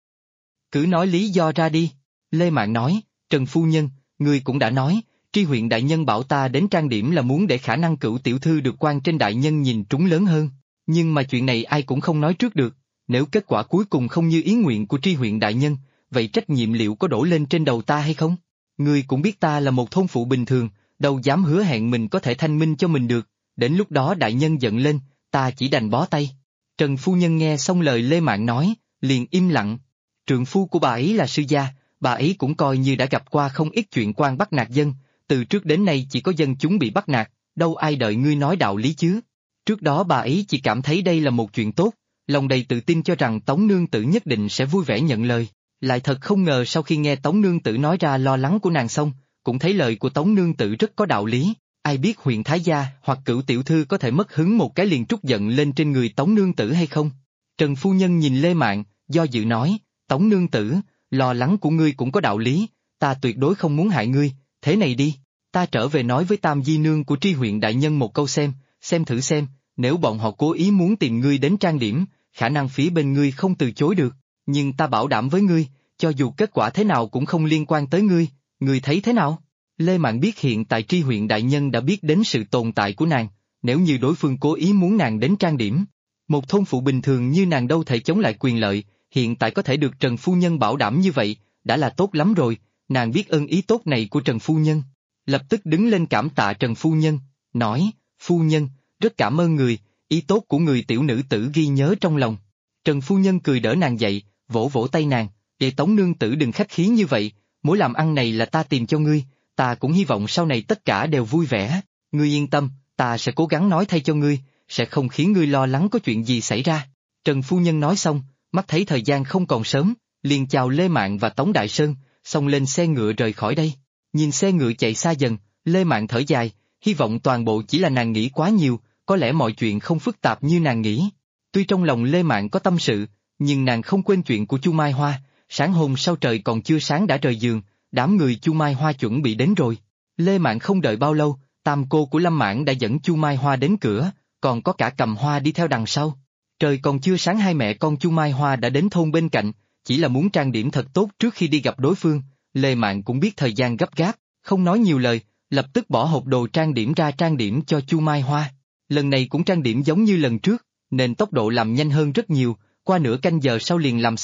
Cứ nói lý do ra đi. Lê Mạn nói, Trần phu nhân, người cũng đã nói, Tri huyện đại nhân bảo ta đến trang điểm là muốn để khả năng Cửu tiểu thư được quan trên đại nhân nhìn trúng lớn hơn, nhưng mà chuyện này ai cũng không nói trước được, nếu kết quả cuối cùng không như ý nguyện của Tri huyện đại nhân, vậy trách nhiệm liệu có đổ lên trên đầu ta hay không? Người cũng biết ta là một thôn phụ bình thường, đâu dám hứa hẹn mình có thể thanh minh cho mình được, đến lúc đó đại nhân giận lên, ta chỉ đành bó tay. Trần phu nhân nghe xong lời Lê Mạn nói, liền im lặng. Trượng phu của bà ấy là sư gia, bà ấy cũng coi như đã gặp qua không ít chuyện quan bắt nạt dân, từ trước đến nay chỉ có dân chúng bị bắt nạt, đâu ai đợi ngươi nói đạo lý chứ. Trước đó bà ấy chỉ cảm thấy đây là một chuyện tốt, lòng đầy tự tin cho rằng Tống nương tử nhất định sẽ vui vẻ nhận lời, lại thật không ngờ sau khi nghe Tống nương tử nói ra lo lắng của nàng xong, cũng thấy lời của Tống nương tử rất có đạo lý, ai biết huyện Thái gia hoặc Cửu tiểu thư có thể mất hứng một cái liền trút giận lên trên người Tống nương tử hay không. Trần phu nhân nhìn Lê Mạn, do dự nói, Tống nương tử, lo lắng của ngươi cũng có đạo lý, ta tuyệt đối không muốn hại ngươi, thế này đi, ta trở về nói với Tam di nương của Tri huyện đại nhân một câu xem thử xem, nếu bọn họ cố ý muốn tìm ngươi đến trang điểm, khả năng phía bên ngươi không từ chối được, nhưng ta bảo đảm với ngươi, cho dù kết quả thế nào cũng không liên quan tới ngươi, ngươi thấy thế nào? Lê Mạn biết hiện tại Tri huyện đại nhân đã biết đến sự tồn tại của nàng, nếu như đối phương cố ý muốn nàng đến trang điểm, một thôn phụ bình thường như nàng đâu thể chống lại quyền lợi, hiện tại có thể được Trần phu nhân bảo đảm như vậy, đã là tốt lắm rồi, nàng biết ơn ý tốt này của Trần phu nhân. Lập tức đứng lên cảm tạ Trần phu nhân, nói, phu nhân, rất cảm ơn người, ý tốt của người tiểu nữ tử ghi nhớ trong lòng. Trần phu nhân cười đỡ nàng dậy, vỗ vỗ tay nàng, để Tống nương tử đừng khách khí như vậy, mối làm ăn này là ta tìm cho ngươi, ta cũng hy vọng sau này tất cả đều vui vẻ, ngươi yên tâm, ta sẽ cố gắng nói thay cho ngươi, sẽ không khiến ngươi lo lắng có chuyện gì xảy ra. Trần phu nhân nói xong, mắt thấy thời gian không còn sớm, liền chào Lê Mạn và Tống Đại Sơn, xong lên xe ngựa rời khỏi đây. Nhìn xe ngựa chạy xa dần, Lê Mạn thở dài, hy vọng toàn bộ chỉ là nàng nghĩ quá nhiều, có lẽ mọi chuyện không phức tạp như nàng nghĩ. Tuy trong lòng Lê Mạn có tâm sự, nhưng nàng không quên chuyện của Chu Mai Hoa, sáng hôm sau trời còn chưa sáng đã rời giường, đám người Chu Mai Hoa chuẩn bị đến rồi. Lê Mạn không đợi bao lâu, tam cô của Lâm Mãn đã dẫn Chu Mai Hoa đến cửa, còn có cả Cầm Hoa đi theo đằng sau. Trời còn chưa sáng hai mẹ con Chu Mai Hoa đã đến thôn bên cạnh, chỉ là muốn trang điểm thật tốt trước khi đi gặp đối phương. Lê Mạn cũng biết thời gian gấp gáp, không nói nhiều lời, lập tức bỏ hộp đồ trang điểm ra trang điểm cho Chu Mai Hoa. Lần này cũng trang điểm giống như lần trước, nên tốc độ làm nhanh hơn rất nhiều, qua nửa canh giờ sau liền làm xong,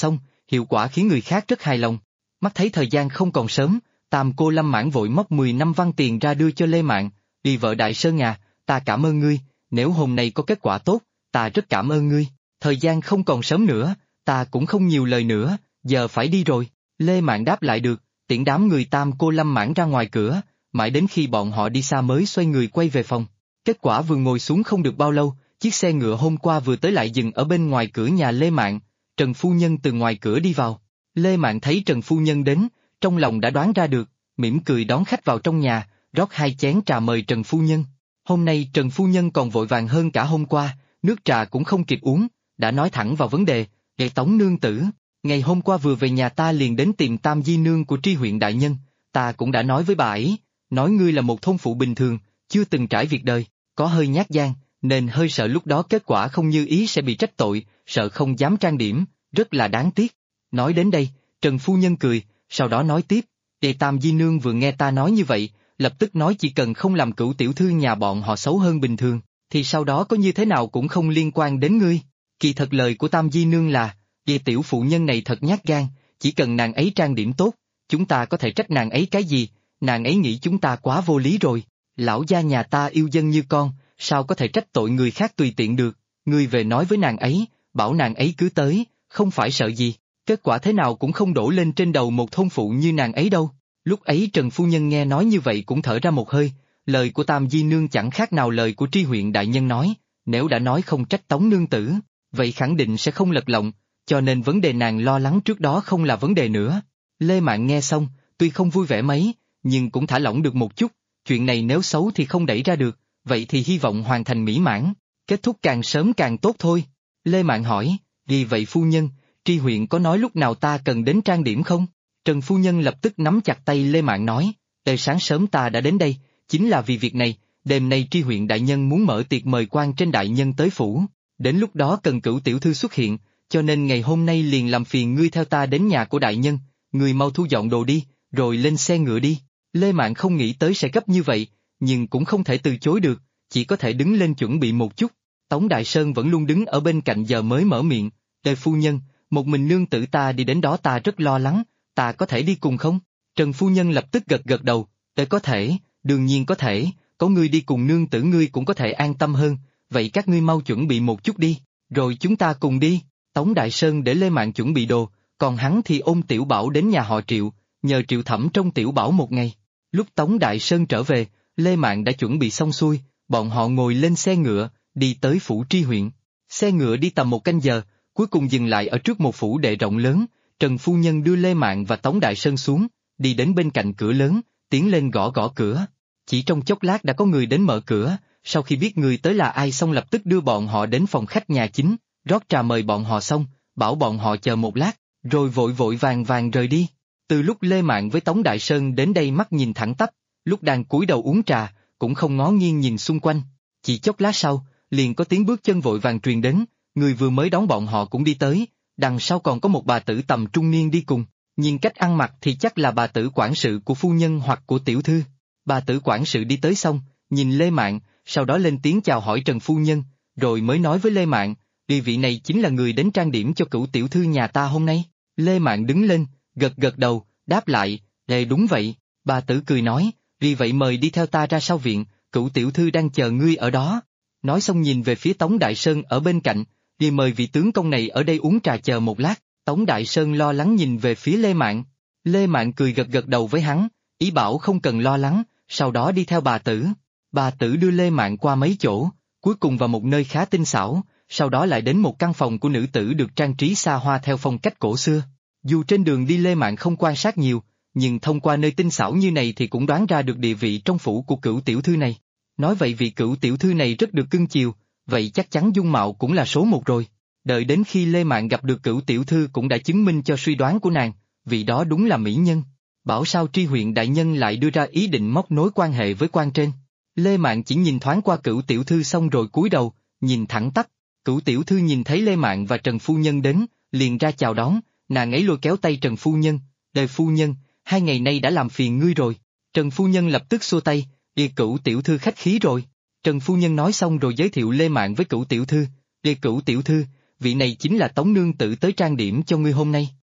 hiệu quả khiến người khác rất hài lòng. Mắt thấy thời gian không còn sớm, Tam cô Lâm Mãn vội móc 10 năm văn tiền ra đưa cho Lê Mạn, đi vợ Đại Sơn à, ta cảm ơn ngươi, nếu hôm nay có kết quả tốt, ta rất cảm ơn ngươi, thời gian không còn sớm nữa, ta cũng không nhiều lời nữa, giờ phải đi rồi. Lê Mạn đáp lại được, tiễn đám người Tam cô Lâm Mãn ra ngoài cửa, mãi đến khi bọn họ đi xa mới xoay người quay về phòng. Kết quả vừa ngồi xuống không được bao lâu, chiếc xe ngựa hôm qua vừa tới lại dừng ở bên ngoài cửa nhà Lê Mạn, Trần phu nhân từ ngoài cửa đi vào. Lê Mạn thấy Trần phu nhân đến, trong lòng đã đoán ra được, mỉm cười đón khách vào trong nhà, rót 2 chén trà mời Trần phu nhân. Hôm nay Trần phu nhân còn vội vàng hơn cả hôm qua, nước trà cũng không kịp uống, đã nói thẳng vào vấn đề, "Đệ Tống nương tử, ngày hôm qua vừa về nhà ta liền đến tìm Tam di nương của Tri huyện đại nhân, ta cũng đã nói với bà ấy, nói ngươi là một thôn phụ bình thường, chưa từng trải việc đời, có hơi nhát gan, nên hơi sợ lúc đó kết quả không như ý sẽ bị trách tội, sợ không dám trang điểm, rất là đáng tiếc." Nói đến đây, Trần phu nhân cười, sau đó nói tiếp, "Đệ Tam di nương vừa nghe ta nói như vậy, lập tức nói chỉ cần không làm Cửu tiểu thư nhà bọn họ xấu hơn bình thường, thì sau đó có như thế nào cũng không liên quan đến ngươi. Kỳ thật lời của Tam di nương là, "Đệ tiểu phụ nhân này thật nhát gan, chỉ cần nàng ấy trang điểm tốt, chúng ta có thể trách nàng ấy cái gì, nàng ấy nghĩ chúng ta quá vô lý rồi, lão gia nhà ta yêu dân như con, sao có thể trách tội người khác tùy tiện được, ngươi về nói với nàng ấy, bảo nàng ấy cứ tới, không phải sợ gì, kết quả thế nào cũng không đổ lên trên đầu một thôn phụ như nàng ấy đâu." Lúc ấy Trần phu nhân nghe nói như vậy cũng thở ra một hơi, lời của Tam di nương chẳng khác nào lời của Tri huyện đại nhân nói, nếu đã nói không trách Tống nương tử, vậy khẳng định sẽ không lật lọng, cho nên vấn đề nàng lo lắng trước đó không là vấn đề nữa. Lê Mạn nghe xong, tuy không vui vẻ mấy, nhưng cũng thả lỏng được một chút, chuyện này nếu xấu thì không đẩy ra được, vậy thì hy vọng hoàn thành mỹ mãn, kết thúc càng sớm càng tốt thôi. Lê Mạn hỏi, "Vì vậy phu nhân, Tri huyện có nói lúc nào ta cần đến trang điểm không?" Trần phu nhân lập tức nắm chặt tay Lê Mạn nói, "Từ sáng sớm ta đã đến đây, chính là vì việc này, đêm nay Tri huyện đại nhân muốn mở tiệc mời quan trên đại nhân tới phủ, đến lúc đó cần Cửu tiểu thư xuất hiện, cho nên ngày hôm nay liền làm phiền ngươi theo ta đến nhà của đại nhân, ngươi mau thu dọn đồ đi, rồi lên xe ngựa đi." Lê Mạn không nghĩ tới sẽ gấp như vậy, nhưng cũng không thể từ chối được, chỉ có thể đứng lên chuẩn bị một chút. Tống Đại Sơn vẫn luôn đứng ở bên cạnh giờ mới mở miệng, "Đại phu nhân, một mình nương tử ta đi đến đó ta rất lo lắng, ta có thể đi cùng không?" Trần phu nhân lập tức gật gật đầu, có thể, đương nhiên có thể, có ngươi đi cùng nương tử ngươi cũng có thể an tâm hơn, vậy các ngươi mau chuẩn bị một chút đi, rồi chúng ta cùng đi." Tống Đại Sơn để Lê Mạn chuẩn bị đồ, còn hắn thì ôm Tiểu Bảo đến nhà họ Triệu, nhờ Triệu Thẩm trông Tiểu Bảo một ngày. Lúc Tống Đại Sơn trở về, Lê Mạn đã chuẩn bị xong xuôi, bọn họ ngồi lên xe ngựa, đi tới phủ Tri huyện. Xe ngựa đi tầm 1 canh giờ, cuối cùng dừng lại ở trước một phủ đệ rộng lớn. Trần phu nhân đưa Lê Mạn và Tống Đại Sơn xuống, đi đến bên cạnh cửa lớn, tiến lên gõ gõ cửa. Chỉ trong chốc lát đã có người đến mở cửa, sau khi biết người tới là ai xong lập tức đưa bọn họ đến phòng khách nhà chính, rót trà mời bọn họ xong, bảo bọn họ chờ một lát, rồi vội vội vàng vàng rời đi. Từ lúc Lê Mạn với Tống Đại Sơn đến đây mắt nhìn thẳng tắp, lúc đang cúi đầu uống trà, cũng không ngó nghiêng nhìn xung quanh. Chỉ chốc lát sau, liền có tiếng bước chân vội vàng truyền đến, người vừa mới đón bọn họ cũng đi tới, đằng sau còn có một bà tử tầm trung niên đi cùng, nhìn cách ăn mặc thì chắc là bà tử quản sự của phu nhân hoặc của tiểu thư. Bà tử quản sự đi tới xong, nhìn Lê Mạn, sau đó lên tiếng chào hỏi Trần phu nhân, rồi mới nói với Lê Mạn, vị này chính là người đến trang điểm cho Cửu tiểu thư nhà ta hôm nay." Lê Mạn đứng lên, gật gật đầu, đáp lại, đúng vậy." Bà tử cười nói, "Vì vậy mời đi theo ta ra sau viện, Cửu tiểu thư đang chờ ngươi ở đó." Nói xong nhìn về phía Tống Đại Sơn ở bên cạnh, "Đi mời vị tướng công này ở đây uống trà chờ một lát." Tống Đại Sơn lo lắng nhìn về phía Lê Mạn. Lê Mạn cười gật gật đầu với hắn, ý bảo không cần lo lắng, sau đó đi theo bà tử. Bà tử đưa Lê Mạn qua mấy chỗ, cuối cùng vào một nơi khá tinh xảo, sau đó lại đến một căn phòng của nữ tử được trang trí xa hoa theo phong cách cổ xưa. Dù trên đường đi Lê Mạn không quan sát nhiều, nhưng thông qua nơi tinh xảo như này thì cũng đoán ra được địa vị trong phủ của Cửu tiểu thư này. Nói vậy vị Cửu tiểu thư này rất được cưng chiều, vậy chắc chắn dung mạo cũng là số một rồi. Đợi đến khi Lê Mạn gặp được Cửu tiểu thư cũng đã chứng minh cho suy đoán của nàng, vị đó đúng là mỹ nhân. Bảo sao Tri huyện đại nhân lại đưa ra ý định móc nối quan hệ với quan trên. Lê Mạn chỉ nhìn thoáng qua Cửu tiểu thư xong rồi cúi đầu, nhìn thẳng tắp. Cửu tiểu thư nhìn thấy Lê Mạn và Trần phu nhân đến, liền ra chào đón, nàng ấy lôi kéo tay Trần phu nhân, "Đời phu nhân, 2 ngày nay đã làm phiền ngươi rồi." Trần phu nhân lập tức xua tay, Cửu tiểu thư khách khí rồi." Trần phu nhân nói xong rồi giới thiệu Lê Mạn với Cửu tiểu thư, Cửu tiểu thư, vị này chính là Tống nương tử tới trang điểm cho ngươi hôm nay."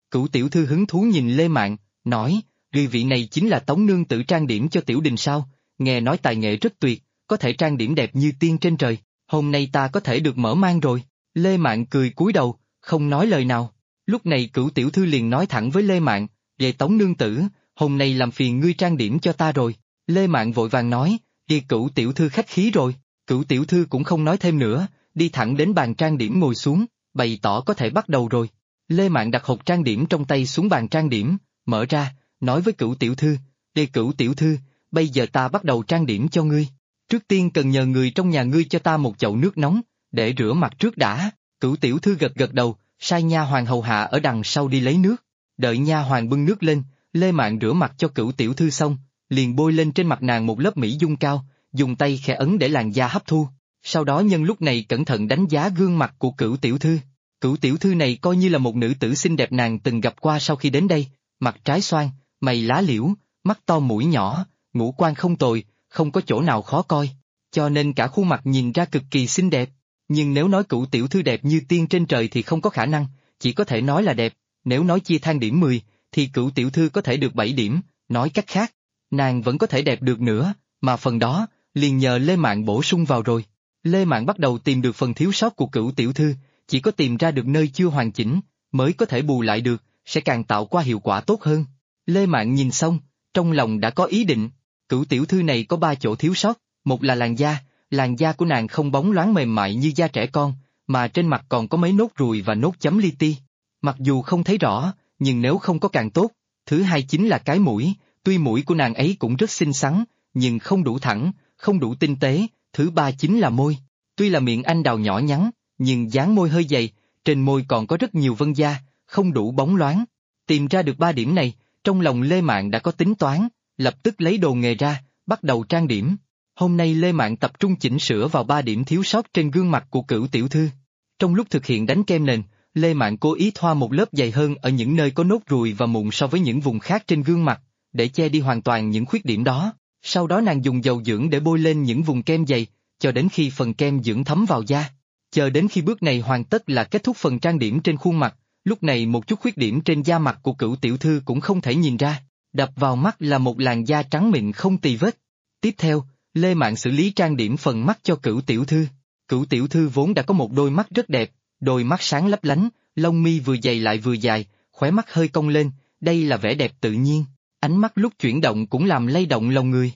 Cửu tiểu thư hứng thú nhìn Lê Mạn, nói, "Ghi vị này chính là Tống nương tử trang điểm cho tiểu đình sao? Nghe nói tài nghệ rất tuyệt, có thể trang điểm đẹp như tiên trên trời, hôm nay ta có thể được mở mang rồi." Lê Mạn cười cúi đầu, không nói lời nào. Lúc này Cửu tiểu thư liền nói thẳng với Lê Mạn, "Về Tống nương tử, hôm nay làm phiền ngươi trang điểm cho ta rồi." Lê Mạn vội vàng nói, "Ghi Cửu tiểu thư khách khí rồi." Cửu tiểu thư cũng không nói thêm nữa, đi thẳng đến bàn trang điểm ngồi xuống, bày tỏ có thể bắt đầu rồi. Lê Mạn đặt hộp trang điểm trong tay xuống bàn trang điểm, mở ra, nói với Cửu tiểu thư, "Ghi Cửu tiểu thư, bây giờ ta bắt đầu trang điểm cho ngươi. Trước tiên cần nhờ người trong nhà ngươi cho ta một chậu nước nóng, để rửa mặt trước đã." Cửu tiểu thư gật gật đầu, sai nha hoàn hầu hạ ở đằng sau đi lấy nước. Đợi nha hoàn bưng nước lên, Lê Mạn rửa mặt cho Cửu tiểu thư xong, liền bôi lên trên mặt nàng một lớp mỹ dung cao, dùng tay khẽ ấn để làn da hấp thu. Sau đó nhân lúc này cẩn thận đánh giá gương mặt của Cửu tiểu thư. Cửu tiểu thư này coi như là một nữ tử xinh đẹp nàng từng gặp qua sau khi đến đây, mặt trái xoan, mày lá liễu, mắt to mũi nhỏ, ngũ quan không tồi, không có chỗ nào khó coi, cho nên cả khuôn mặt nhìn ra cực kỳ xinh đẹp. Nhưng nếu nói Cửu tiểu thư đẹp như tiên trên trời thì không có khả năng, chỉ có thể nói là đẹp, nếu nói chia thang điểm 10, thì Cửu tiểu thư có thể được 7 điểm, nói cách khác, nàng vẫn có thể đẹp được nữa, mà phần đó, liền nhờ Lê Mạn bổ sung vào rồi. Lê Mạn bắt đầu tìm được phần thiếu sót của Cửu tiểu thư, chỉ có tìm ra được nơi chưa hoàn chỉnh, mới có thể bù lại được, sẽ càng tạo qua hiệu quả tốt hơn. Lê Mạn nhìn xong, trong lòng đã có ý định, Cửu tiểu thư này có 3 chỗ thiếu sót, một là làn da của nàng không bóng loáng mềm mại như da trẻ con, mà trên mặt còn có mấy nốt ruồi và nốt chấm li ti. Mặc dù không thấy rõ, nhưng nếu không có càng tốt. Thứ hai chính là cái mũi, tuy mũi của nàng ấy cũng rất xinh xắn, nhưng không đủ thẳng, không đủ tinh tế. Thứ ba chính là môi, tuy là miệng anh đào nhỏ nhắn, nhưng dáng môi hơi dày, trên môi còn có rất nhiều vân da, không đủ bóng loáng. Tìm ra được 3 điểm này, trong lòng Lê Mạn đã có tính toán, lập tức lấy đồ nghề ra, bắt đầu trang điểm. Hôm nay Lê Mạn tập trung chỉnh sửa vào 3 điểm thiếu sót trên gương mặt của Cửu tiểu thư. Trong lúc thực hiện đánh kem nền, Lê Mạn cố ý thoa một lớp dày hơn ở những nơi có nốt ruồi và mụn so với những vùng khác trên gương mặt, để che đi hoàn toàn những khuyết điểm đó. Sau đó nàng dùng dầu dưỡng để bôi lên những vùng kem dày, cho đến khi phần kem dưỡng thấm vào da. Chờ đến khi bước này hoàn tất là kết thúc phần trang điểm trên khuôn mặt, lúc này một chút khuyết điểm trên da mặt của Cửu tiểu thư cũng không thể nhìn ra, đập vào mắt là một làn da trắng mịn không tì vết. Tiếp theo, Lê Mạn xử lý trang điểm phần mắt cho Cửu tiểu thư. Cửu tiểu thư vốn đã có một đôi mắt rất đẹp, đôi mắt sáng lấp lánh, lông mi vừa dày lại vừa dài, khóe mắt hơi cong lên, đây là vẻ đẹp tự nhiên, ánh mắt lúc chuyển động cũng làm lay động lòng người.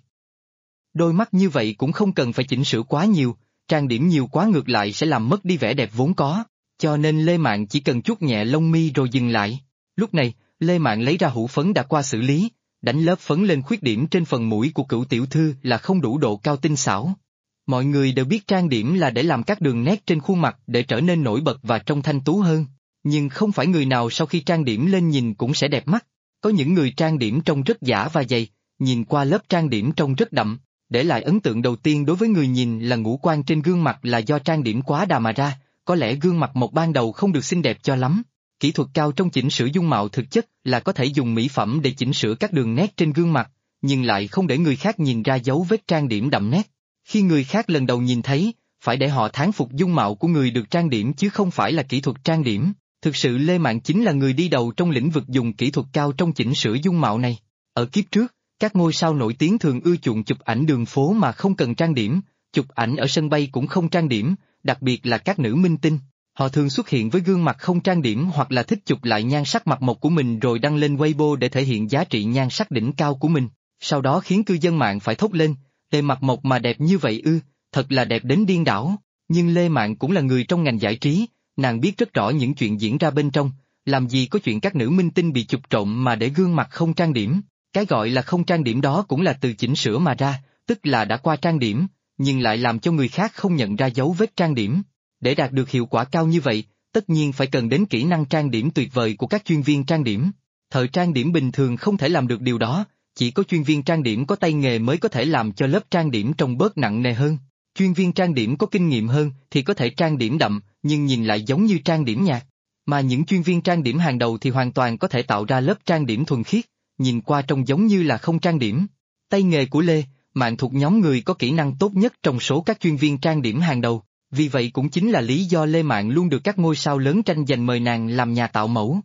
Đôi mắt như vậy cũng không cần phải chỉnh sửa quá nhiều, trang điểm nhiều quá ngược lại sẽ làm mất đi vẻ đẹp vốn có, cho nên Lê Mạn chỉ cần chút nhẹ lông mi rồi dừng lại. Lúc này, Lê Mạn lấy ra hũ phấn đã qua xử lý, đánh lớp phấn lên khuyết điểm trên phần mũi của Cửu tiểu thư là không đủ độ cao tinh xảo. Mọi người đều biết trang điểm là để làm các đường nét trên khuôn mặt để trở nên nổi bật và trông thanh tú hơn, nhưng không phải người nào sau khi trang điểm lên nhìn cũng sẽ đẹp mắt. Có những người trang điểm trông rất giả và dày, nhìn qua lớp trang điểm trông rất đậm, để lại ấn tượng đầu tiên đối với người nhìn là ngũ quan trên gương mặt là do trang điểm quá đà mà ra, có lẽ gương mặt một ban đầu không được xinh đẹp cho lắm. Kỹ thuật cao trong chỉnh sửa dung mạo thực chất là có thể dùng mỹ phẩm để chỉnh sửa các đường nét trên gương mặt, nhưng lại không để người khác nhìn ra dấu vết trang điểm đậm nét. Khi người khác lần đầu nhìn thấy, phải để họ thán phục dung mạo của người được trang điểm chứ không phải là kỹ thuật trang điểm. Thực sự Lê Mạn chính là người đi đầu trong lĩnh vực dùng kỹ thuật cao trong chỉnh sửa dung mạo này. Ở kiếp trước, các ngôi sao nổi tiếng thường ưa chuộng chụp ảnh đường phố mà không cần trang điểm, chụp ảnh ở sân bay cũng không trang điểm, đặc biệt là các nữ minh tinh. Họ thường xuất hiện với gương mặt không trang điểm hoặc là thích chụp lại nhan sắc mặt mộc của mình rồi đăng lên Weibo để thể hiện giá trị nhan sắc đỉnh cao của mình. Sau đó khiến cư dân mạng phải thốt lên, Lê mặt mộc mà đẹp như vậy ư, thật là đẹp đến điên đảo. Nhưng Lê Mạn cũng là người trong ngành giải trí, nàng biết rất rõ những chuyện diễn ra bên trong, làm gì có chuyện các nữ minh tinh bị chụp trộm mà để gương mặt không trang điểm. Cái gọi là không trang điểm đó cũng là từ chỉnh sửa mà ra, tức là đã qua trang điểm, nhưng lại làm cho người khác không nhận ra dấu vết trang điểm. Để đạt được hiệu quả cao như vậy, tất nhiên phải cần đến kỹ năng trang điểm tuyệt vời của các chuyên viên trang điểm. Thợ trang điểm bình thường không thể làm được điều đó, chỉ có chuyên viên trang điểm có tay nghề mới có thể làm cho lớp trang điểm trông bớt nặng nề hơn. Chuyên viên trang điểm có kinh nghiệm hơn thì có thể trang điểm đậm, nhưng nhìn lại giống như trang điểm nhạt. Mà những chuyên viên trang điểm hàng đầu thì hoàn toàn có thể tạo ra lớp trang điểm thuần khiết, nhìn qua trông giống như là không trang điểm. Tay nghề của Lê Mạn thuộc nhóm người có kỹ năng tốt nhất trong số các chuyên viên trang điểm hàng đầu, vì vậy cũng chính là lý do Lê Mạn luôn được các ngôi sao lớn tranh giành mời nàng làm nhà tạo mẫu.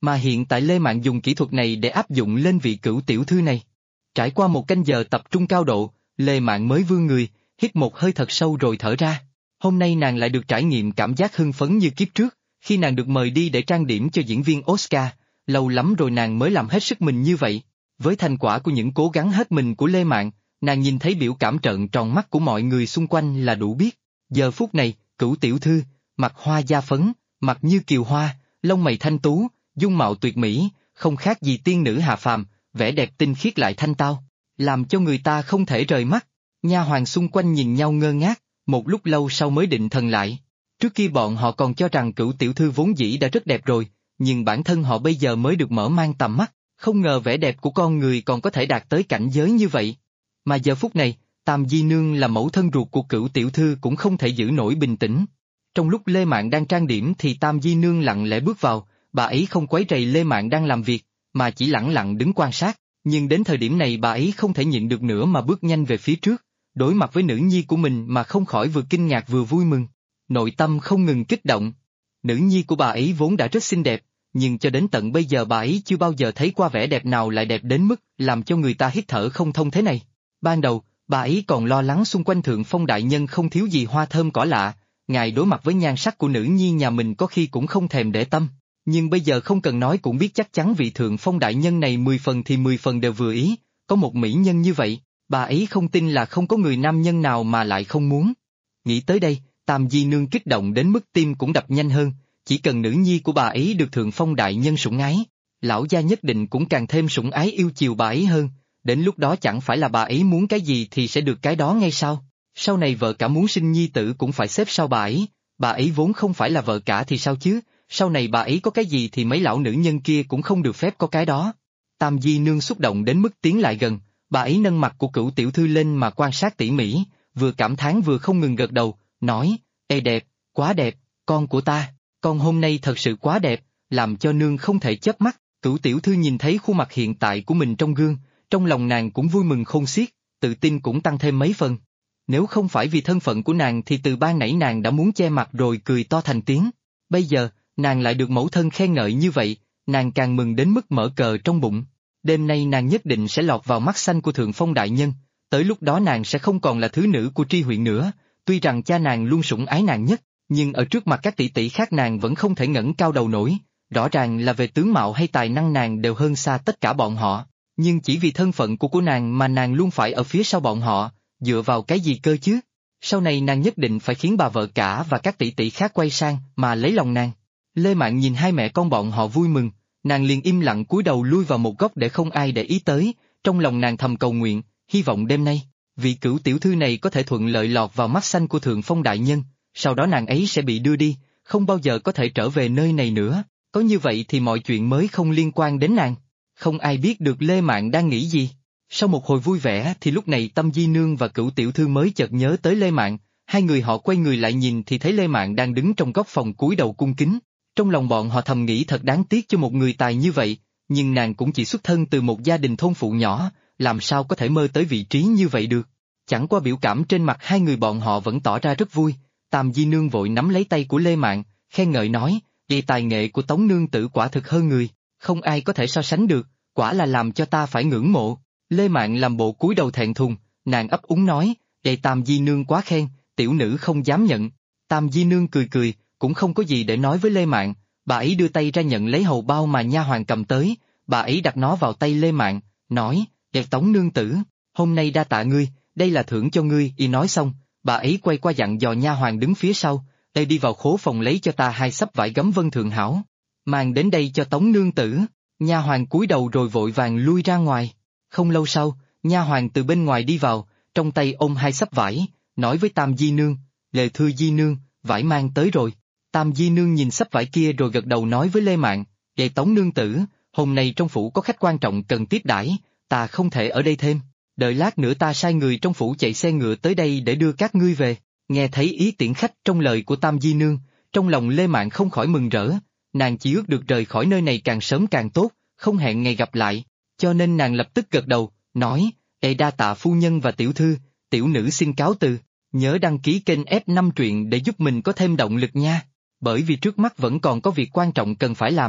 Mà hiện tại Lê Mạn dùng kỹ thuật này để áp dụng lên vị Cửu tiểu thư này. Trải qua một canh giờ tập trung cao độ, Lê Mạn mới vươn người, hít một hơi thật sâu rồi thở ra. Hôm nay nàng lại được trải nghiệm cảm giác hưng phấn như kiếp trước, khi nàng được mời đi để trang điểm cho diễn viên Oscar, lâu lắm rồi nàng mới làm hết sức mình như vậy. Với thành quả của những cố gắng hết mình của Lê Mạn, nàng nhìn thấy biểu cảm trợn tròn mắt của mọi người xung quanh là đủ biết. Giờ phút này, Cửu tiểu thư, mặt hoa da phấn, mặt như kiều hoa, lông mày thanh tú, dung mạo tuyệt mỹ, không khác gì tiên nữ hạ phàm, vẻ đẹp tinh khiết lại thanh tao, làm cho người ta không thể rời mắt. Nha hoàn xung quanh nhìn nhau ngơ ngác, một lúc lâu sau mới định thần lại. Trước kia bọn họ còn cho rằng Cửu tiểu thư vốn dĩ đã rất đẹp rồi, nhưng bản thân họ bây giờ mới được mở mang tầm mắt, không ngờ vẻ đẹp của con người còn có thể đạt tới cảnh giới như vậy. Mà giờ phút này, Tam Di Nương là mẫu thân ruột của Cửu tiểu thư cũng không thể giữ nổi bình tĩnh. Trong lúc Lê Mạn đang trang điểm thì Tam Di Nương lặng lẽ bước vào, bà ấy không quấy rầy Lê Mạn đang làm việc, mà chỉ lẳng lặng đứng quan sát, nhưng đến thời điểm này bà ấy không thể nhịn được nữa mà bước nhanh về phía trước, đối mặt với nữ nhi của mình mà không khỏi vừa kinh ngạc vừa vui mừng. Nội tâm không ngừng kích động. Nữ nhi của bà ấy vốn đã rất xinh đẹp, nhưng cho đến tận bây giờ bà ấy chưa bao giờ thấy qua vẻ đẹp nào lại đẹp đến mức làm cho người ta hít thở không thông thế này. Ban đầu, bà ấy còn lo lắng xung quanh Thượng Phong đại nhân không thiếu gì hoa thơm cỏ lạ, ngài đối mặt với nhan sắc của nữ nhi nhà mình có khi cũng không thèm để tâm. Nhưng bây giờ không cần nói cũng biết chắc chắn vị Thượng Phong đại nhân này 10 phần thì 10 phần đều vừa ý, có một mỹ nhân như vậy, bà ấy không tin là không có người nam nhân nào mà lại không muốn. Nghĩ tới đây, Tam Di Nương kích động đến mức tim cũng đập nhanh hơn, chỉ cần nữ nhi của bà ấy được Thượng Phong đại nhân sủng ái, lão gia nhất định cũng càng thêm sủng ái yêu chiều bà ấy hơn, đến lúc đó chẳng phải là bà ấy muốn cái gì thì sẽ được cái đó ngay sao? Sau này vợ cả muốn sinh nhi tử cũng phải xếp sau bà ấy vốn không phải là vợ cả thì sao chứ, sau này bà ấy có cái gì thì mấy lão nữ nhân kia cũng không được phép có cái đó. Tam Di Nương xúc động đến mức tiến lại gần, bà ấy nâng mặt của Cửu tiểu thư lên mà quan sát tỉ mỉ, vừa cảm thán vừa không ngừng gật đầu, nói, ê đẹp, quá đẹp, con của ta, con hôm nay thật sự quá đẹp, làm cho nương không thể chớp mắt. Cửu tiểu thư nhìn thấy khuôn mặt hiện tại của mình trong gương, trong lòng nàng cũng vui mừng khôn xiết, tự tin cũng tăng thêm mấy phần. Nếu không phải vì thân phận của nàng thì từ ban nãy nàng đã muốn che mặt rồi cười to thành tiếng. Bây giờ, nàng lại được mẫu thân khen ngợi như vậy, nàng càng mừng đến mức mở cờ trong bụng. Đêm nay nàng nhất định sẽ lọt vào mắt xanh của Thượng Phong đại nhân, tới lúc đó nàng sẽ không còn là thứ nữ của Tri huyện nữa, tuy rằng cha nàng luôn sủng ái nàng nhất, nhưng ở trước mặt các tỷ tỷ khác nàng vẫn không thể ngẩng cao đầu nổi, rõ ràng là về tướng mạo hay tài năng nàng đều hơn xa tất cả bọn họ, nhưng chỉ vì thân phận của nàng mà nàng luôn phải ở phía sau bọn họ, dựa vào cái gì cơ chứ? Sau này nàng nhất định phải khiến bà vợ cả và các tỷ tỷ khác quay sang mà lấy lòng nàng. Lê Mạn nhìn hai mẹ con bọn họ vui mừng, nàng liền im lặng cúi đầu lui vào một góc để không ai để ý tới, trong lòng nàng thầm cầu nguyện, hy vọng đêm nay, vị Cửu tiểu thư này có thể thuận lợi lọt vào mắt xanh của Thượng Phong đại nhân, sau đó nàng ấy sẽ bị đưa đi, không bao giờ có thể trở về nơi này nữa, có như vậy thì mọi chuyện mới không liên quan đến nàng. Không ai biết được Lê Mạn đang nghĩ gì. Sau một hồi vui vẻ thì lúc này Tâm Di Nương và Cửu tiểu thư mới chợt nhớ tới Lê Mạn, hai người họ quay người lại nhìn thì thấy Lê Mạn đang đứng trong góc phòng cúi đầu cung kính. Trong lòng bọn họ thầm nghĩ thật đáng tiếc cho một người tài như vậy, nhưng nàng cũng chỉ xuất thân từ một gia đình thôn phụ nhỏ, làm sao có thể mơ tới vị trí như vậy được. Chẳng qua biểu cảm trên mặt hai người bọn họ vẫn tỏ ra rất vui. Tam Di Nương vội nắm lấy tay của Lê Mạn, khen ngợi nói, vì tài nghệ của Tống nương tử quả thực hơn người, không ai có thể so sánh được, quả là làm cho ta phải ngưỡng mộ. Lê Mạn làm bộ cúi đầu thẹn thùng, nàng ấp úng nói, vậy Tam Di Nương quá khen, tiểu nữ không dám nhận. Tam Di Nương cười cười, cũng không có gì để nói với Lê Mạn, bà ấy đưa tay ra nhận lấy hầu bao mà nha hoàn cầm tới, bà ấy đặt nó vào tay Lê Mạn, nói, đẹp Tống nương tử, hôm nay đa tạ ngươi, đây là thưởng cho ngươi. Y nói xong, bà ấy quay qua dặn dò nha hoàn đứng phía sau, đây đi vào khố phòng lấy cho ta 2 xấp vải gấm vân thượng hảo, mang đến đây cho Tống nương tử. Nha hoàn cúi đầu rồi vội vàng lui ra ngoài. Không lâu sau, nha hoàn từ bên ngoài đi vào, trong tay ôm 2 xấp vải, nói với Tam Di Nương, lệ thưa Di Nương, vải mang tới rồi. Tam Di Nương nhìn xấp vải kia rồi gật đầu nói với Lê Mạn, vậy Tống nương tử, hôm nay trong phủ có khách quan trọng cần tiếp đãi, ta không thể ở đây thêm, đợi lát nữa ta sai người trong phủ chạy xe ngựa tới đây để đưa các ngươi về. Nghe thấy ý tiễn khách trong lời của Tam Di Nương, trong lòng Lê Mạn không khỏi mừng rỡ, nàng chỉ ước được rời khỏi nơi này càng sớm càng tốt, không hẹn ngày gặp lại, cho nên nàng lập tức gật đầu, nói, ê đa tạ phu nhân và tiểu thư, tiểu nữ xin cáo từ, nhớ đăng ký kênh F5 truyện để giúp mình có thêm động lực nha, bởi vì trước mắt vẫn còn có việc quan trọng cần phải làm,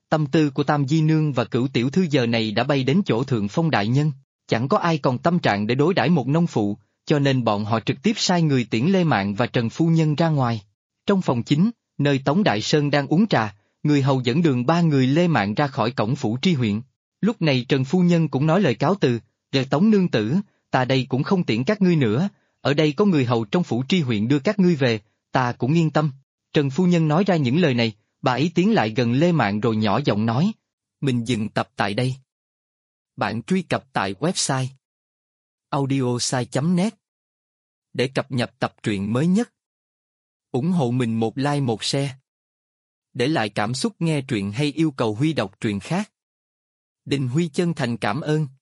Tâm tư của Tam Di Nương và Cửu tiểu thư giờ này đã bay đến chỗ Thượng Phong đại nhân, chẳng có ai còn tâm trạng để đối đãi một nông phụ, cho nên bọn họ trực tiếp sai người tiễn Lê Mạn và Trần Phu Nhân ra ngoài. Trong phòng chính, nơi Tống Đại Sơn đang uống trà, người hầu dẫn đường ba người Lê Mạn ra khỏi cổng phủ tri huyện. Lúc này Trần Phu Nhân cũng nói lời cáo từ, "Giờ Tống nương tử, ta đây cũng không tiễn các ngươi nữa, ở đây có người hầu trong phủ tri huyện đưa các ngươi về, ta cũng yên tâm." Trần Phu Nhân nói ra những lời này, bà ấy tiến lại gần Lê Mạn rồi nhỏ giọng nói, "Mình dừng tập tại đây. Bạn truy cập tại website audiosai.net để cập nhật tập truyện mới nhất. Ủng hộ mình một like một share. Để lại cảm xúc nghe truyện hay yêu cầu Huy đọc truyện khác. Đình Huy chân thành cảm ơn.